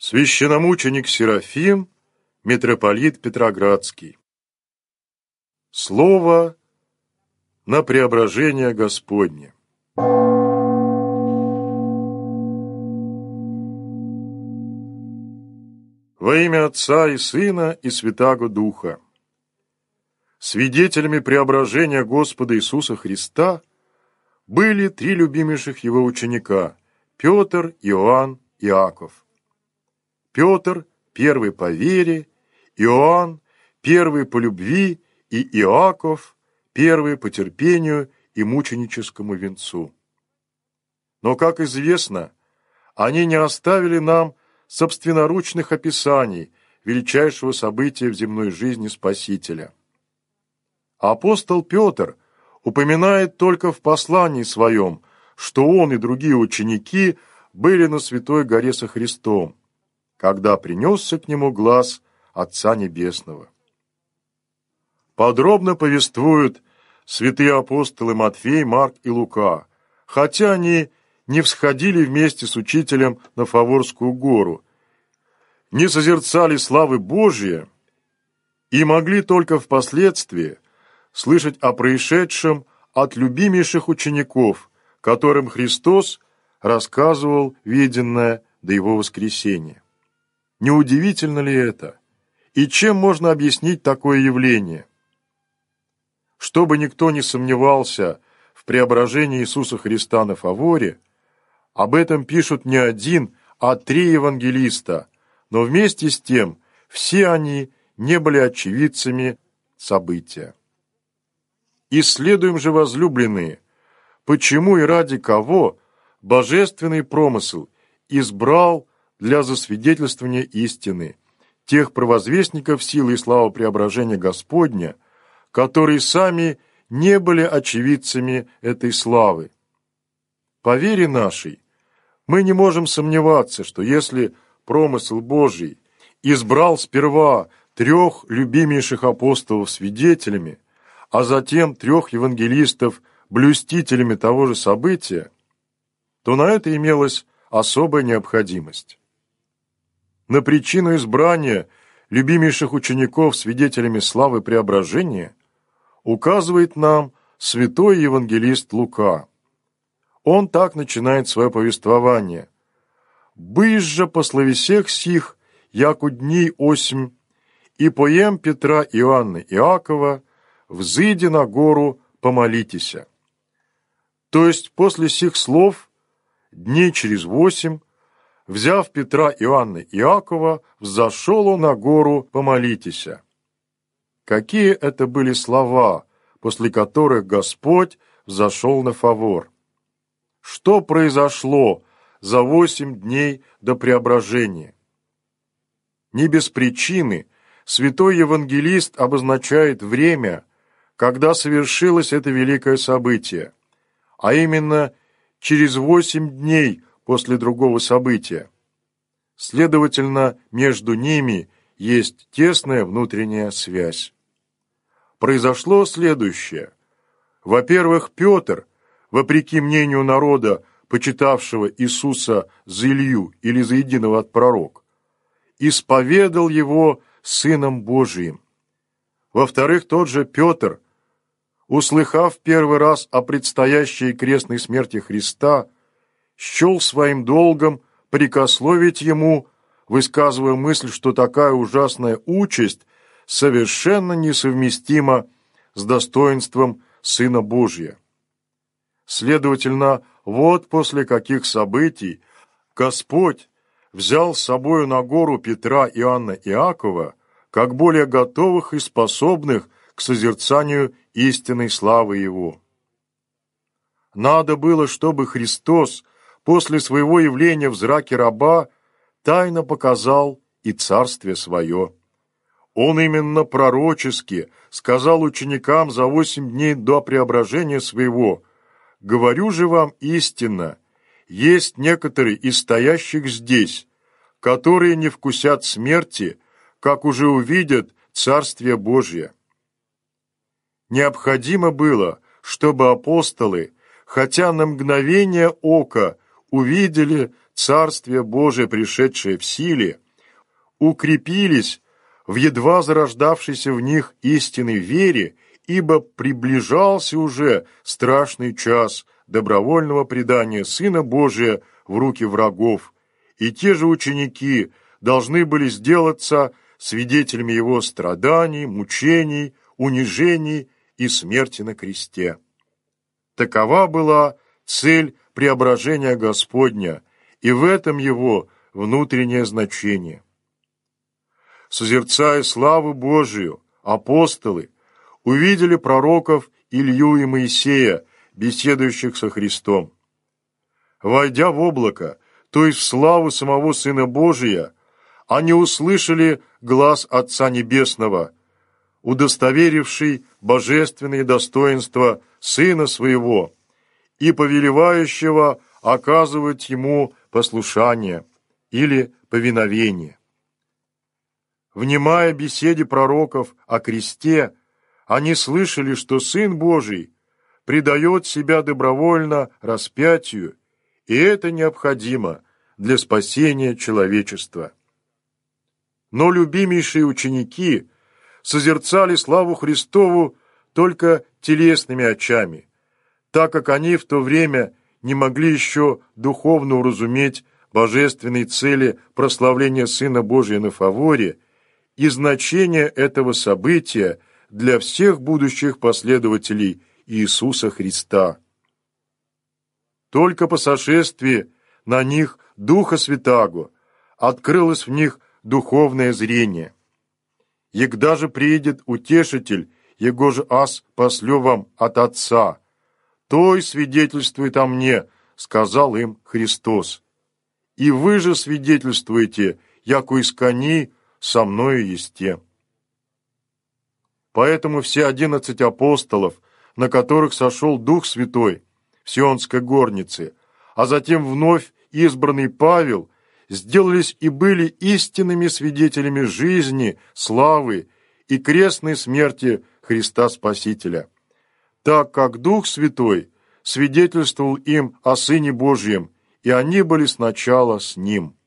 Священномученик Серафим, митрополит Петроградский. Слово на преображение Господне. Во имя Отца и Сына и Святаго Духа. Свидетелями преображения Господа Иисуса Христа были три любимейших его ученика – Петр, Иоанн, Иаков. Петр – первый по вере, Иоанн – первый по любви и Иаков – первый по терпению и мученическому венцу. Но, как известно, они не оставили нам собственноручных описаний величайшего события в земной жизни Спасителя. Апостол Петр упоминает только в послании своем, что он и другие ученики были на Святой горе со Христом, когда принесся к нему глас Отца Небесного. Подробно повествуют святые апостолы Матфей, Марк и Лука, хотя они не всходили вместе с учителем на Фаворскую гору, не созерцали славы Божьей и могли только впоследствии слышать о происшедшем от любимейших учеников, которым Христос рассказывал виденное до его воскресения. Неудивительно ли это? И чем можно объяснить такое явление? Чтобы никто не сомневался в преображении Иисуса Христа на Фаворе, об этом пишут не один, а три евангелиста, но вместе с тем все они не были очевидцами события. Исследуем же, возлюбленные, почему и ради кого божественный промысл избрал для засвидетельствования истины тех провозвестников силы и славы преображения Господня, которые сами не были очевидцами этой славы. По вере нашей мы не можем сомневаться, что если промысл Божий избрал сперва трех любимейших апостолов свидетелями, а затем трех евангелистов блюстителями того же события, то на это имелась особая необходимость. На причину избрания любимейших учеников свидетелями славы преображения указывает нам святой евангелист Лука. Он так начинает свое повествование: «Бысь же после всех сих, яку дней осмь, и поем Петра, Иоанна, Иакова, взыди на гору, помолитеся». То есть после сих слов, дней через 8, взяв Петра, Иоанна и Иакова, взошел он на гору, помолитеся. Какие это были слова, после которых Господь взошел на Фавор? Что произошло за 8 дней до преображения? Не без причины святой евангелист обозначает время, когда совершилось это великое событие, а именно через 8 дней после другого события. Следовательно, между ними есть тесная внутренняя связь. Произошло следующее. Во-первых, Петр, вопреки мнению народа, почитавшего Иисуса за Илью или за единого от пророк, исповедал его Сыном Божиим. Во-вторых, тот же Петр, услыхав первый раз о предстоящей крестной смерти Христа, счел своим долгом прикословить ему, высказывая мысль, что такая ужасная участь совершенно несовместима с достоинством Сына Божия. Следовательно, вот после каких событий Господь взял с собою на гору Петра, Иоанна и Иакова, как более готовых и способных к созерцанию истинной славы Его. Надо было, чтобы Христос после своего явления в зраке раба тайно показал и царствие свое. Он именно пророчески сказал ученикам за 8 дней до преображения своего: «Говорю же вам истинно, есть некоторые из стоящих здесь, которые не вкусят смерти, как уже увидят Царствие Божие». Необходимо было, чтобы апостолы, хотя на мгновение ока увидели Царствие Божие, пришедшее в силе, укрепились в едва зарождавшейся в них истинной вере, ибо приближался уже страшный час добровольного предания Сына Божия в руки врагов, и те же ученики должны были сделаться свидетелями Его страданий, мучений, унижений и смерти на кресте. Такова была цель преображения Господня, и в этом его внутреннее значение. Созерцая славу Божию, апостолы увидели пророков Илью и Моисея, беседующих со Христом. Войдя в облако, то есть в славу самого Сына Божия, они услышали глас Отца Небесного, удостоверивший божественные достоинства Сына Своего и повелевающего оказывать Ему послушание или повиновение. Внимая беседе пророков о кресте, они слышали, что Сын Божий предает себя добровольно распятию, и это необходимо для спасения человечества. Но любимейшие ученики созерцали славу Христову только телесными очами, так как они в то время не могли еще духовно уразуметь божественной цели прославления Сына Божия на фаворе и значение этого события для всех будущих последователей Иисуса Христа. Только по сошествии на них Духа Святаго открылось в них духовное зрение. Егда же приидет Утешитель, его же аз пошлю вам от Отца, той свидетельствует о мне, сказал им Христос. И вы же свидетельствуете, яко искони со мною есте. Поэтому все 11 апостолов, на которых сошел Дух Святой в Сионской горнице, а затем вновь избранный Павел, сделались и были истинными свидетелями жизни, славы и крестной смерти Христа Спасителя, так как Дух Святой свидетельствовал им о Сыне Божьем, и они были сначала с Ним.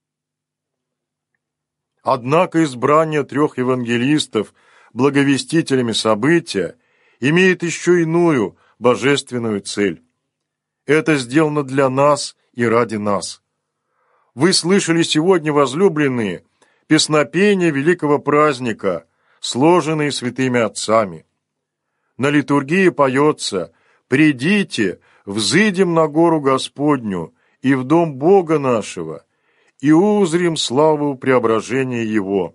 Однако избрание 3 евангелистов благовестителями события имеет еще иную божественную цель. Это сделано для нас и ради нас. Вы слышали сегодня, возлюбленные, песнопения великого праздника, сложенные святыми отцами. На литургии поется: «Придите, взыдем на гору Господню и в дом Бога нашего, и узрим славу преображения Его».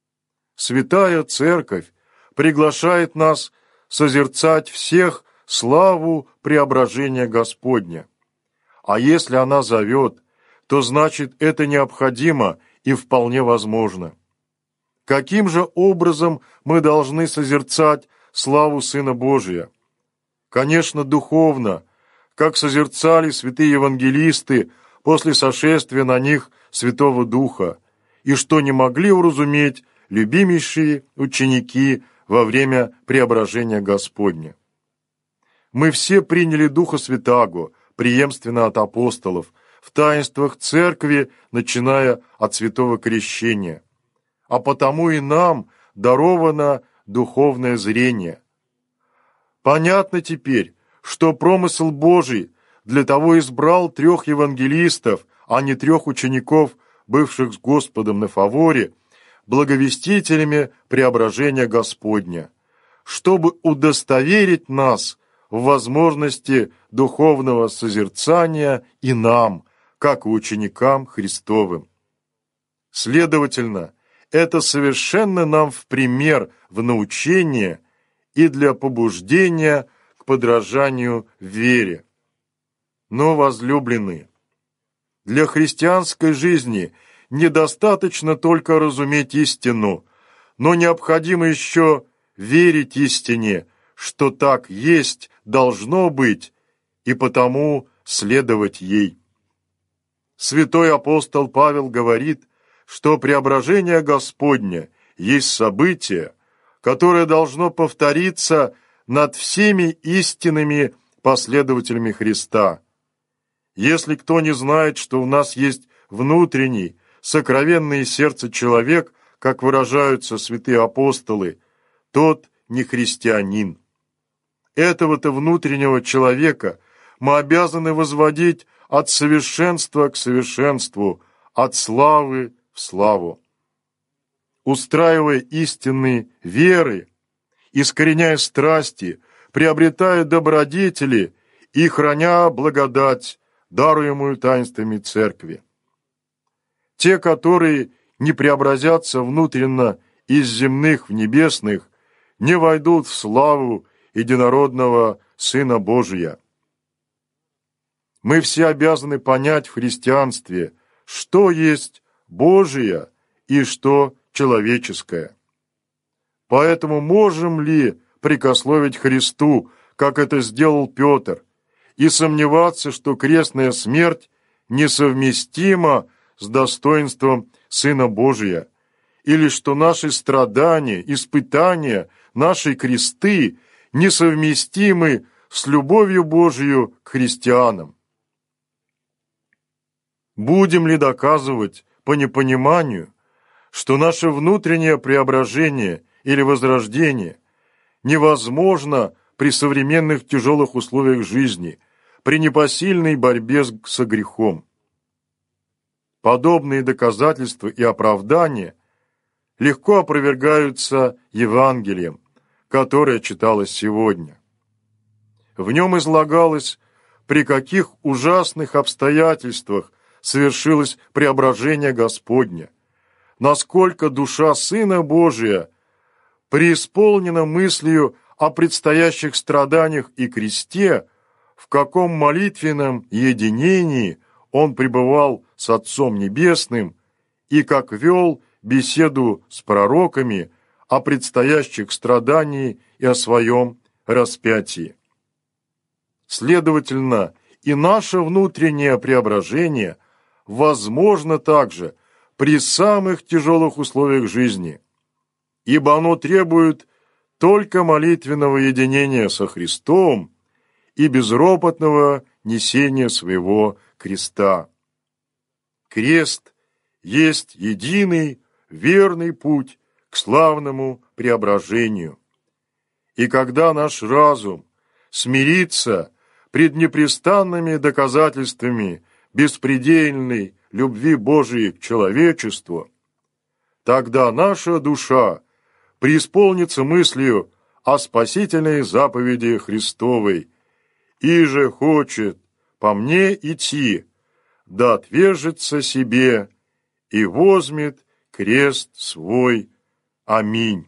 Святая Церковь приглашает нас созерцать всех славу преображения Господня. А если она зовет, то значит это необходимо и вполне возможно. Каким же образом мы должны созерцать славу Сына Божия? Конечно, духовно, как созерцали святые евангелисты после сошествия на них Святого Духа, и что не могли уразуметь любимейшие ученики во время преображения Господня. Мы все приняли Духа Святаго, преемственно от апостолов, в таинствах Церкви, начиная от Святого Крещения, а потому и нам даровано духовное зрение. Понятно теперь, что промысл Божий для того избрал 3 евангелистов, а не 3 учеников, бывших с Господом на фаворе, благовестителями преображения Господня, чтобы удостоверить нас в возможности духовного созерцания и нам, как и ученикам Христовым. Следовательно, это совершенно нам в пример, в научение и для побуждения к подражанию в вере. Но, возлюбленные, для христианской жизни недостаточно только разуметь истину, но необходимо еще верить истине, что так есть, должно быть, и потому следовать ей. Святой апостол Павел говорит, что преображение Господне есть событие, которое должно повториться над всеми истинными последователями Христа. Если кто не знает, что у нас есть внутренний, сокровенный сердце человек, как выражаются святые апостолы, тот не христианин. Этого-то внутреннего человека мы обязаны возводить от совершенства к совершенству, от славы в славу. Устраивая истинные веры, искореняя страсти, приобретая добродетели и храня благодать, даруемую таинствами Церкви. Те, которые не преобразятся внутренно из земных в небесных, не войдут в славу единородного Сына Божия. Мы все обязаны понять в христианстве, что есть Божие и что человеческое. Поэтому можем ли прикословить Христу, как это сделал Петр, и сомневаться, что крестная смерть несовместима с достоинством Сына Божия, или что наши страдания, испытания, наши кресты несовместимы с любовью Божию к христианам? Будем ли доказывать по непониманию, что наше внутреннее преображение или возрождение невозможно при современных тяжелых условиях жизни, при непосильной борьбе со грехом? Подобные доказательства и оправдания легко опровергаются Евангелием, которое читалось сегодня. В нем излагалось, при каких ужасных обстоятельствах совершилось преображение Господне, насколько душа Сына Божия преисполнена мыслью о предстоящих страданиях и кресте, в каком молитвенном единении Он пребывал с Отцом Небесным и как вел беседу с пророками о предстоящих страданиях и о своем распятии. Следовательно, и наше внутреннее преображение возможно также при самых тяжелых условиях жизни, ибо оно требует только молитвенного единения со Христом и безропотного несения своего креста. Крест есть единый, верный путь к славному преображению. И когда наш разум смирится пред непрестанными доказательствами беспредельной любви Божией к человечеству, тогда наша душа преисполнится мыслью о спасительной заповеди Христовой, и же хочет по мне идти, да отвержется себе и возьмет крест свой. Аминь.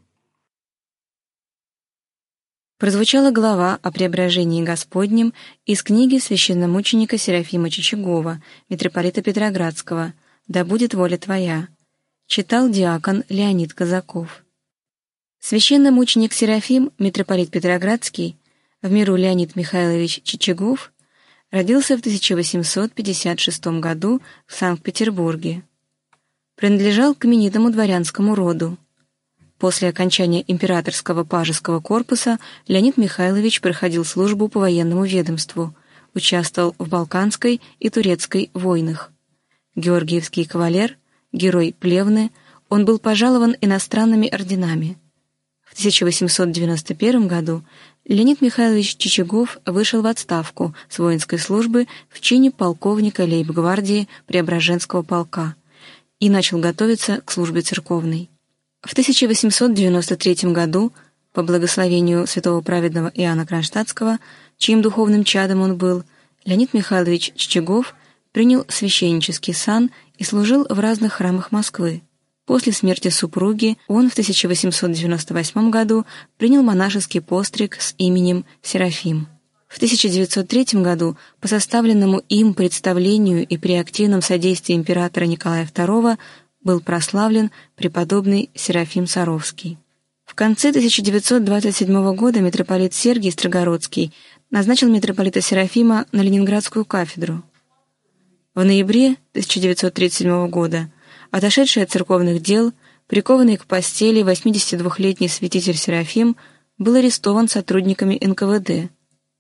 Прозвучала глава о преображении Господнем из книги священномученика Серафима Чичагова, митрополита Петроградского «Да будет воля Твоя». Читал диакон Леонид Казаков. Священномученик Серафим, митрополит Петроградский, в миру Леонид Михайлович Чичагов, родился в 1856 году в Санкт-Петербурге. Принадлежал к именитому дворянскому роду. После окончания императорского пажеского корпуса Леонид Михайлович проходил службу по военному ведомству, участвовал в Балканской и Турецкой войнах. Георгиевский кавалер, герой Плевны, он был пожалован иностранными орденами. В 1891 году Леонид Михайлович Чичагов вышел в отставку с воинской службы в чине полковника лейб-гвардии Преображенского полка и начал готовиться к службе церковной. В 1893 году, по благословению святого праведного Иоанна Кронштадтского, чьим духовным чадом он был, Леонид Михайлович Чичагов принял священнический сан и служил в разных храмах Москвы. После смерти супруги он в 1898 году принял монашеский постриг с именем Серафим. В 1903 году по составленному им представлению и при активном содействии императора Николая II был прославлен преподобный Серафим Саровский. В конце 1927 года митрополит Сергий Строгородский назначил митрополита Серафима на Ленинградскую кафедру. В ноябре 1937 года отошедший от церковных дел, прикованный к постели 82-летний святитель Серафим был арестован сотрудниками НКВД.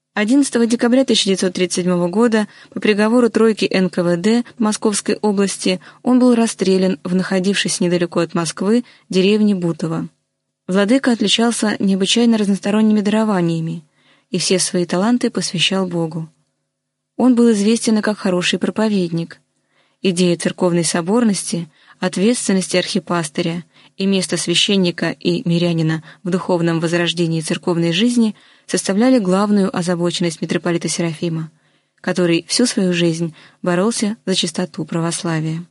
11 декабря 1937 года по приговору тройки НКВД Московской области он был расстрелян в находившейся недалеко от Москвы деревне Бутово. Владыка отличался необычайно разносторонними дарованиями и все свои таланты посвящал Богу. Он был известен как хороший проповедник. Идея церковной соборности, ответственности архипастыря и место священника и мирянина в духовном возрождении церковной жизни составляли главную озабоченность митрополита Серафима, который всю свою жизнь боролся за чистоту православия.